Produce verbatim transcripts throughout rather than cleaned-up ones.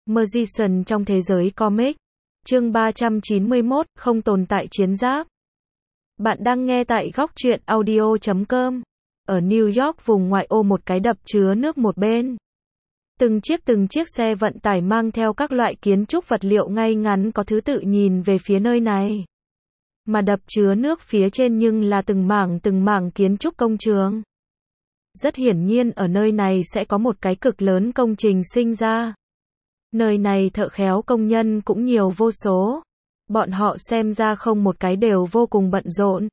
Magician trong thế giới comic. Chương ba trăm chín mươi mốt, không tồn tại chiến giáp. Bạn đang nghe tại góc truyện audio chấm com. Ở New York, vùng ngoại ô, một cái đập chứa nước một bên. Từng chiếc từng chiếc xe vận tải mang theo các loại kiến trúc vật liệu ngay ngắn có thứ tự nhìn về phía nơi này. Mà đập chứa nước phía trên nhưng là từng mảng từng mảng kiến trúc công trường. Rất hiển nhiên ở nơi này sẽ có một cái cực lớn công trình sinh ra. Nơi này thợ khéo công nhân cũng nhiều vô số. Bọn họ xem ra không một cái đều vô cùng bận rộn.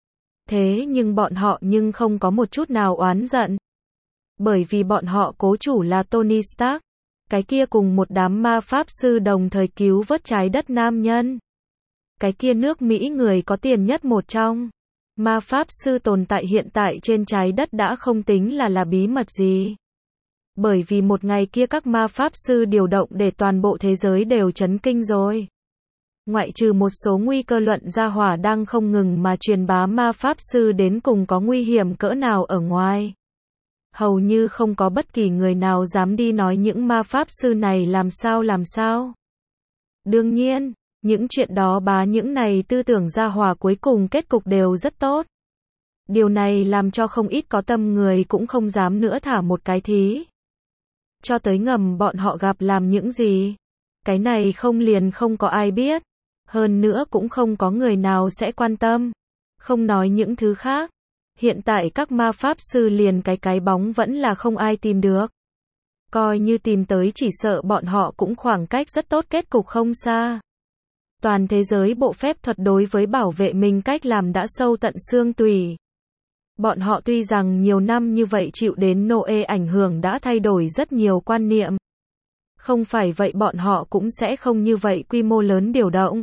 Thế nhưng bọn họ nhưng không có một chút nào oán giận. Bởi vì bọn họ cố chủ là Tony Stark. Cái kia cùng một đám ma pháp sư đồng thời cứu vớt trái đất nam nhân. Cái kia nước Mỹ người có tiền nhất một trong. Ma pháp sư tồn tại hiện tại trên trái đất đã không tính là là bí mật gì. Bởi vì một ngày kia các ma pháp sư điều động để toàn bộ thế giới đều chấn kinh rồi. Ngoại trừ một số nguy cơ luận ra hỏa đang không ngừng mà truyền bá ma pháp sư đến cùng có nguy hiểm cỡ nào ở ngoài. Hầu như không có bất kỳ người nào dám đi nói những ma pháp sư này làm sao làm sao. Đương nhiên, những chuyện đó bá những này tư tưởng ra hỏa cuối cùng kết cục đều rất tốt. Điều này làm cho không ít có tâm người cũng không dám nữa thả một cái thí. Cho tới ngầm bọn họ gặp làm những gì. Cái này không liền không có ai biết. Hơn nữa cũng không có người nào sẽ quan tâm. Không nói những thứ khác. Hiện tại các ma pháp sư liền cái cái bóng vẫn là không ai tìm được. Coi như tìm tới chỉ sợ bọn họ cũng khoảng cách rất tốt kết cục không xa. Toàn thế giới bộ phép thuật đối với bảo vệ mình cách làm đã sâu tận xương tủy. Bọn họ tuy rằng nhiều năm như vậy chịu đến Noe ảnh hưởng đã thay đổi rất nhiều quan niệm. Không phải vậy bọn họ cũng sẽ không như vậy quy mô lớn điều động.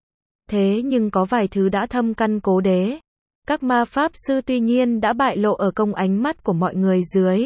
Thế nhưng có vài thứ đã thâm căn cố đế. Các ma pháp sư tuy nhiên đã bại lộ ở công ánh mắt của mọi người dưới.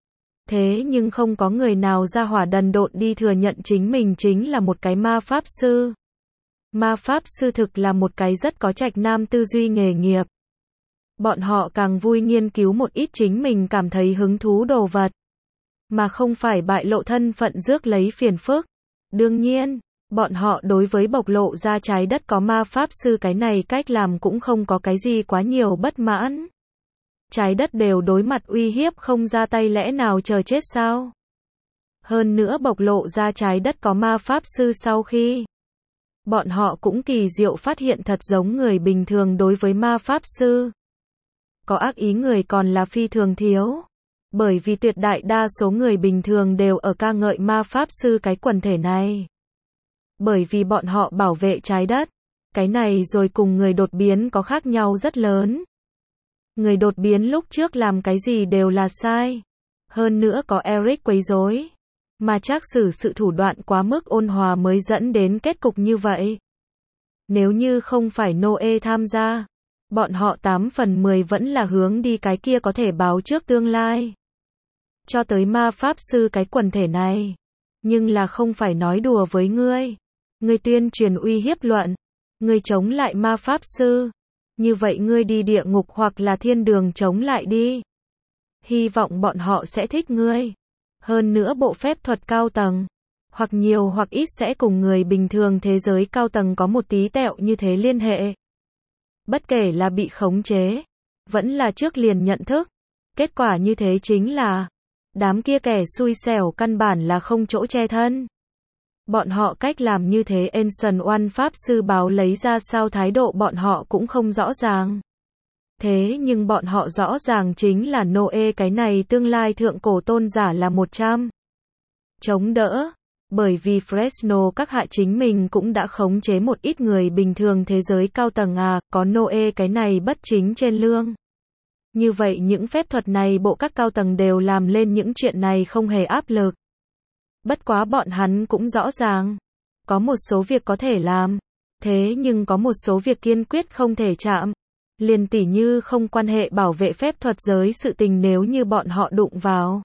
Thế nhưng không có người nào ra hỏa đần độn đi thừa nhận chính mình chính là một cái ma pháp sư. Ma pháp sư thực là một cái rất có trạch nam tư duy nghề nghiệp. Bọn họ càng vui nghiên cứu một ít chính mình cảm thấy hứng thú đồ vật. Mà không phải bại lộ thân phận rước lấy phiền phức. Đương nhiên, bọn họ đối với bộc lộ ra trái đất có ma pháp sư cái này cách làm cũng không có cái gì quá nhiều bất mãn. Trái đất đều đối mặt uy hiếp không ra tay lẽ nào chờ chết sao? Hơn nữa bộc lộ ra trái đất có ma pháp sư sau khi bọn họ cũng kỳ diệu phát hiện thật giống người bình thường đối với ma pháp sư. Có ác ý người còn là phi thường thiếu. Bởi vì tuyệt đại đa số người bình thường đều ở ca ngợi ma pháp sư cái quần thể này. Bởi vì bọn họ bảo vệ trái đất. Cái này rồi cùng người đột biến có khác nhau rất lớn. Người đột biến lúc trước làm cái gì đều là sai. Hơn nữa có Eric quấy rối. Mà chắc xử sự thủ đoạn quá mức ôn hòa mới dẫn đến kết cục như vậy. Nếu như không phải Noe tham gia, bọn họ tám phần mười vẫn là hướng đi cái kia có thể báo trước tương lai. Cho tới ma pháp sư cái quần thể này. Nhưng là không phải nói đùa với ngươi. Ngươi tuyên truyền uy hiếp luận. Ngươi chống lại ma pháp sư. Như vậy ngươi đi địa ngục hoặc là thiên đường chống lại đi. Hy vọng bọn họ sẽ thích ngươi. Hơn nữa bộ phép thuật cao tầng. Hoặc nhiều hoặc ít sẽ cùng người bình thường thế giới cao tầng có một tí tẹo như thế liên hệ. Bất kể là bị khống chế. Vẫn là trước liền nhận thức. Kết quả như thế chính là đám kia kẻ xui xẻo căn bản là không chỗ che thân. Bọn họ cách làm như thế Ancient One pháp sư báo lấy ra sao thái độ bọn họ cũng không rõ ràng. Thế nhưng bọn họ rõ ràng chính là Noe cái này tương lai thượng cổ tôn giả là một trăm. Chống đỡ. Bởi vì Fresno các hạ chính mình cũng đã khống chế một ít người bình thường thế giới cao tầng à, có Noe cái này bất chính trên lương. Như vậy những phép thuật này bộ các cao tầng đều làm lên những chuyện này không hề áp lực. Bất quá bọn hắn cũng rõ ràng. Có một số việc có thể làm. Thế nhưng có một số việc kiên quyết không thể chạm. Liền tỉ như không quan hệ bảo vệ phép thuật giới sự tình nếu như bọn họ đụng vào.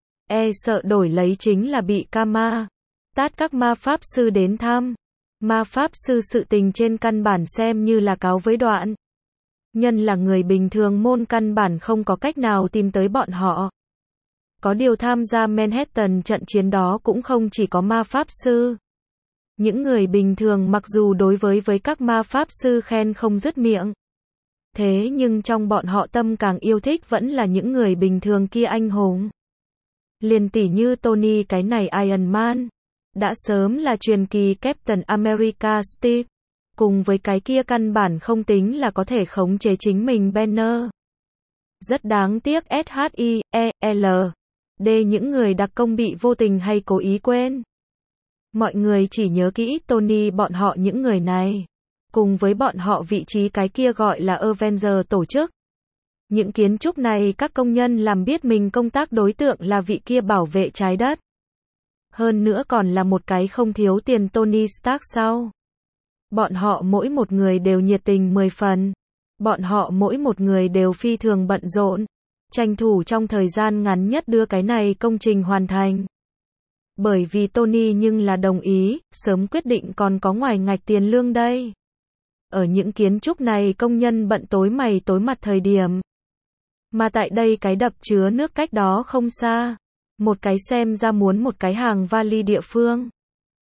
E sợ đổi lấy chính là bị Kama. Tát các ma pháp sư đến thăm. Ma pháp sư sự tình trên căn bản xem như là cáo với đoạn. Nhân là người bình thường môn căn bản không có cách nào tìm tới bọn họ. Có điều tham gia Manhattan trận chiến đó cũng không chỉ có ma pháp sư. Những người bình thường mặc dù đối với với các ma pháp sư khen không dứt miệng. Thế nhưng trong bọn họ tâm càng yêu thích vẫn là những người bình thường kia anh hùng. Liền tỉ như Tony cái này Iron Man. Đã sớm là truyền kỳ Captain America Steve. Cùng với cái kia căn bản không tính là có thể khống chế chính mình Banner. Rất đáng tiếc S H I E L D những người đặc công bị vô tình hay cố ý quên. Mọi người chỉ nhớ kỹ Tony bọn họ những người này. Cùng với bọn họ vị trí cái kia gọi là Avenger tổ chức. Những kiến trúc này các công nhân làm biết mình công tác đối tượng là vị kia bảo vệ trái đất. Hơn nữa còn là một cái không thiếu tiền Tony Stark sau. Bọn họ mỗi một người đều nhiệt tình mười phần. Bọn họ mỗi một người đều phi thường bận rộn. Tranh thủ trong thời gian ngắn nhất đưa cái này công trình hoàn thành. Bởi vì Tony nhưng là đồng ý, sớm quyết định còn có ngoài ngạch tiền lương đây. Ở những kiến trúc này công nhân bận tối mày tối mặt thời điểm. Mà tại đây cái đập chứa nước cách đó không xa. Một cái xem ra muốn một cái hàng vali địa phương.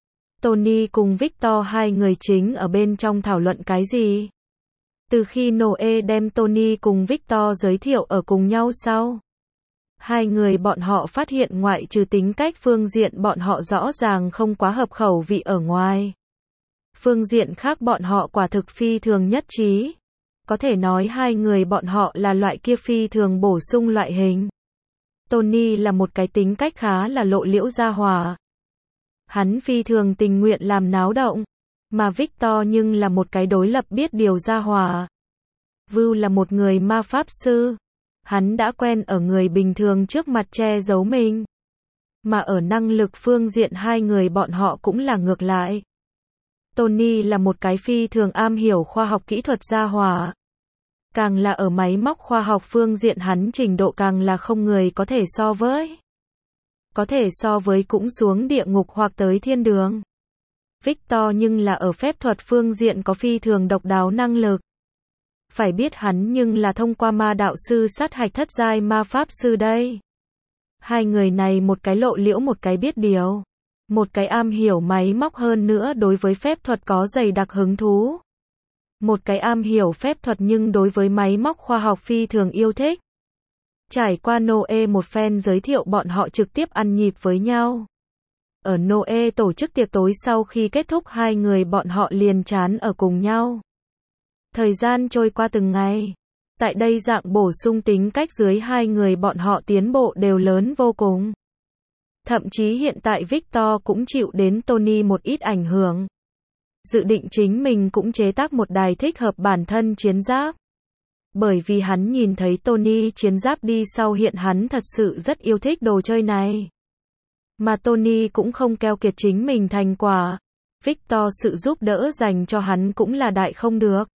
Tony cùng Victor hai người chính ở bên trong thảo luận cái gì? Từ khi Noe đem Tony cùng Victor giới thiệu ở cùng nhau sau. Hai người bọn họ phát hiện ngoại trừ tính cách phương diện bọn họ rõ ràng không quá hợp khẩu vị ở ngoài. Phương diện khác bọn họ quả thực phi thường nhất trí. Có thể nói hai người bọn họ là loại kia phi thường bổ sung loại hình. Tony là một cái tính cách khá là lộ liễu gia hỏa. Hắn phi thường tình nguyện làm náo động. Mà Victor nhưng là một cái đối lập biết điều gia hỏa. Vu là một người ma pháp sư. Hắn đã quen ở người bình thường trước mặt che giấu mình. Mà ở năng lực phương diện hai người bọn họ cũng là ngược lại. Tony là một cái phi thường am hiểu khoa học kỹ thuật gia hỏa. Càng là ở máy móc khoa học phương diện hắn trình độ càng là không người có thể so với. Có thể so với cũng xuống địa ngục hoặc tới thiên đường. Victor nhưng là ở phép thuật phương diện có phi thường độc đáo năng lực. Phải biết hắn nhưng là thông qua ma đạo sư sát hạch thất giai ma pháp sư đây. Hai người này một cái lộ liễu một cái biết điều. Một cái am hiểu máy móc hơn nữa đối với phép thuật có dày đặc hứng thú. Một cái am hiểu phép thuật nhưng đối với máy móc khoa học phi thường yêu thích. Trải qua Noe một phen giới thiệu bọn họ trực tiếp ăn nhịp với nhau. Ở Noe tổ chức tiệc tối sau khi kết thúc hai người bọn họ liền chán ở cùng nhau. Thời gian trôi qua từng ngày. Tại đây dạng bổ sung tính cách dưới hai người bọn họ tiến bộ đều lớn vô cùng. Thậm chí hiện tại Victor cũng chịu đến Tony một ít ảnh hưởng. Dự định chính mình cũng chế tác một đài thích hợp bản thân chiến giáp. Bởi vì hắn nhìn thấy Tony chiến giáp đi sau hiện hắn thật sự rất yêu thích đồ chơi này. Mà Tony cũng không keo kiệt chính mình thành quả. Victor sự giúp đỡ dành cho hắn cũng là đại không được.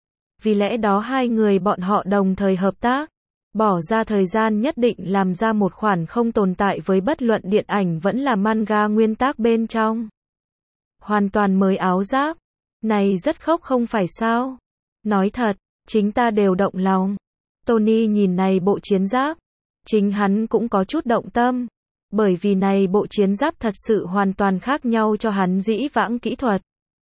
Vì lẽ đó hai người bọn họ đồng thời hợp tác. Bỏ ra thời gian nhất định làm ra một khoản không tồn tại với bất luận điện ảnh vẫn là manga nguyên tác bên trong. Hoàn toàn mới áo giáp. Này rất khốc không phải sao? Nói thật, chính ta đều động lòng. Tony nhìn này bộ chiến giáp. Chính hắn cũng có chút động tâm. Bởi vì này bộ chiến giáp thật sự hoàn toàn khác nhau cho hắn dĩ vãng kỹ thuật.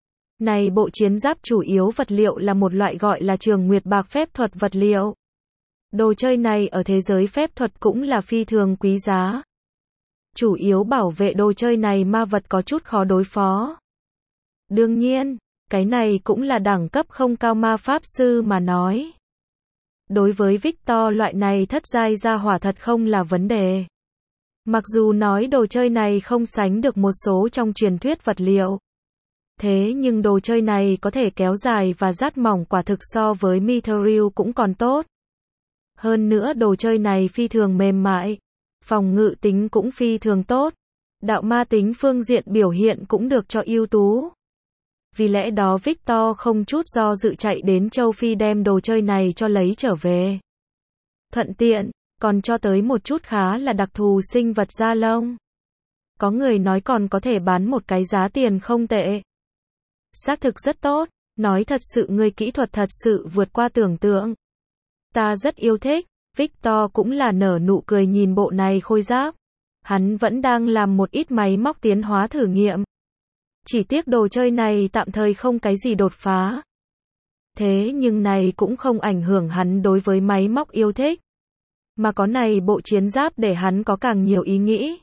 Này bộ chiến giáp chủ yếu vật liệu là một loại gọi là trường nguyệt bạc phép thuật vật liệu. Đồ chơi này ở thế giới phép thuật cũng là phi thường quý giá. Chủ yếu bảo vệ đồ chơi này ma vật có chút khó đối phó. Đương nhiên, cái này cũng là đẳng cấp không cao ma pháp sư mà nói. Đối với Victor loại này thất giai gia hỏa thật không là vấn đề. Mặc dù nói đồ chơi này không sánh được một số trong truyền thuyết vật liệu. Thế nhưng đồ chơi này có thể kéo dài và rát mỏng quả thực so với Mithril cũng còn tốt. Hơn nữa đồ chơi này phi thường mềm mại. Phòng ngự tính cũng phi thường tốt. Đạo ma tính phương diện biểu hiện cũng được cho ưu tú. Vì lẽ đó Victor không chút do dự chạy đến châu Phi đem đồ chơi này cho lấy trở về. Thuận tiện, còn cho tới một chút khá là đặc thù sinh vật da lông. Có người nói còn có thể bán một cái giá tiền không tệ. Xác thực rất tốt, nói thật sự người kỹ thuật thật sự vượt qua tưởng tượng. Ta rất yêu thích, Victor cũng là nở nụ cười nhìn bộ này khôi giáp. Hắn vẫn đang làm một ít máy móc tiến hóa thử nghiệm. Chỉ tiếc đồ chơi này tạm thời không cái gì đột phá. Thế nhưng này cũng không ảnh hưởng hắn đối với máy móc yêu thích. Mà có này bộ chiến giáp để hắn có càng nhiều ý nghĩ.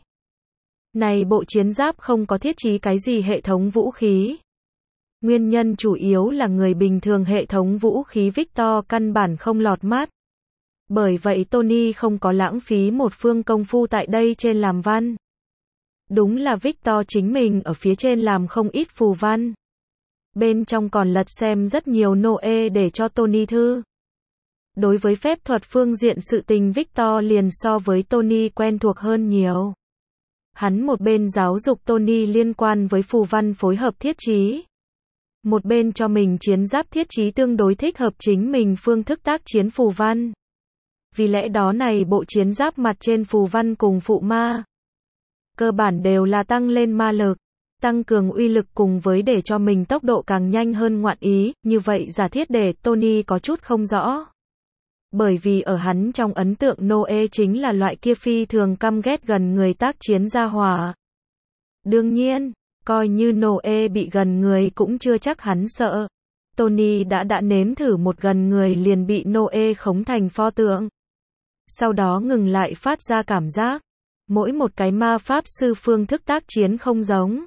Này bộ chiến giáp không có thiết trí cái gì hệ thống vũ khí. Nguyên nhân chủ yếu là người bình thường hệ thống vũ khí Victor căn bản không lọt mắt. Bởi vậy Tony không có lãng phí một phương công phu tại đây trên làm văn. Đúng là Victor chính mình ở phía trên làm không ít phù văn. Bên trong còn lật xem rất nhiều Noe để cho Tony thư. Đối với phép thuật phương diện sự tình Victor liền so với Tony quen thuộc hơn nhiều. Hắn một bên giáo dục Tony liên quan với phù văn phối hợp thiết trí. Một bên cho mình chiến giáp thiết trí tương đối thích hợp chính mình phương thức tác chiến phù văn. Vì lẽ đó này bộ chiến giáp mặt trên phù văn cùng phụ ma. Cơ bản đều là tăng lên ma lực, tăng cường uy lực cùng với để cho mình tốc độ càng nhanh hơn ngoạn ý, như vậy giả thiết để Tony có chút không rõ. Bởi vì ở hắn trong ấn tượng Noe chính là loại kia phi thường căm ghét gần người tác chiến gia hỏa. Đương nhiên, coi như Noe bị gần người cũng chưa chắc hắn sợ. Tony đã đã nếm thử một gần người liền bị Noe khống thành pho tượng. Sau đó ngừng lại phát ra cảm giác. Mỗi một cái ma pháp sư phương thức tác chiến không giống.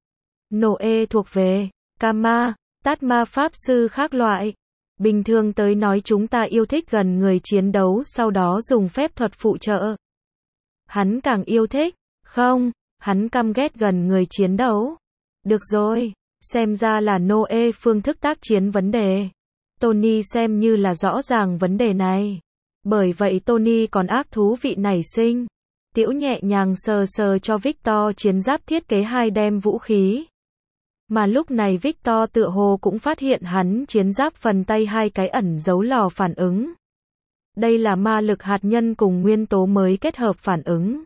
Noe thuộc về Kama, tát ma pháp sư khác loại. Bình thường tới nói chúng ta yêu thích gần người chiến đấu sau đó dùng phép thuật phụ trợ. Hắn càng yêu thích, không, hắn căm ghét gần người chiến đấu. Được rồi, xem ra là Noe phương thức tác chiến vấn đề. Tony xem như là rõ ràng vấn đề này. Bởi vậy Tony còn ác thú vị nảy sinh. Tiểu nhẹ nhàng sờ sờ cho Victor chiến giáp thiết kế hai đem vũ khí. Mà lúc này Victor tựa hồ cũng phát hiện hắn chiến giáp phần tay hai cái ẩn giấu lò phản ứng. Đây là ma lực hạt nhân cùng nguyên tố mới kết hợp phản ứng.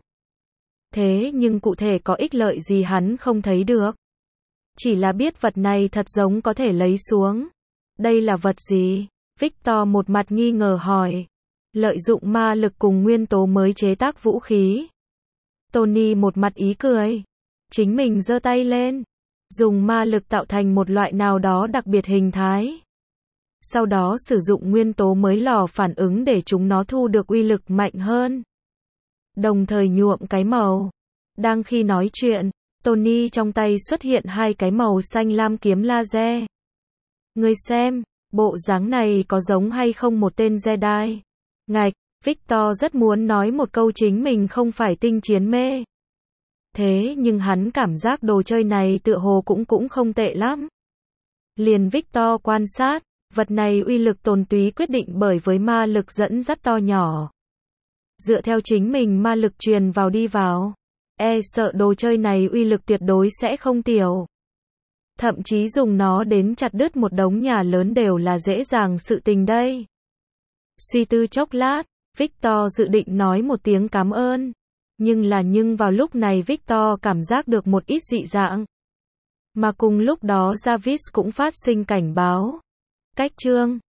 Thế nhưng cụ thể có ích lợi gì hắn không thấy được. Chỉ là biết vật này thật giống có thể lấy xuống. Đây là vật gì? Victor một mặt nghi ngờ hỏi. Lợi dụng ma lực cùng nguyên tố mới chế tác vũ khí. Tony một mặt ý cười. Chính mình giơ tay lên. Dùng ma lực tạo thành một loại nào đó đặc biệt hình thái. Sau đó sử dụng nguyên tố mới lò phản ứng để chúng nó thu được uy lực mạnh hơn. Đồng thời nhuộm cái màu. Đang khi nói chuyện, Tony trong tay xuất hiện hai cái màu xanh lam kiếm laser. Ngươi xem, bộ dáng này có giống hay không một tên Jedi? Ngạch, Victor rất muốn nói một câu chính mình không phải tinh chiến mê. Thế nhưng hắn cảm giác đồ chơi này tựa hồ cũng cũng không tệ lắm. Liền Victor quan sát, vật này uy lực tồn túy quyết định bởi với ma lực dẫn dắt to nhỏ. Dựa theo chính mình ma lực truyền vào đi vào, e sợ đồ chơi này uy lực tuyệt đối sẽ không tiểu. Thậm chí dùng nó đến chặt đứt một đống nhà lớn đều là dễ dàng sự tình đây. Suy tư chốc lát, Victor dự định nói một tiếng cảm ơn. Nhưng là nhưng vào lúc này Victor cảm giác được một ít dị dạng. Mà cùng lúc đó Jarvis cũng phát sinh cảnh báo. Cách chương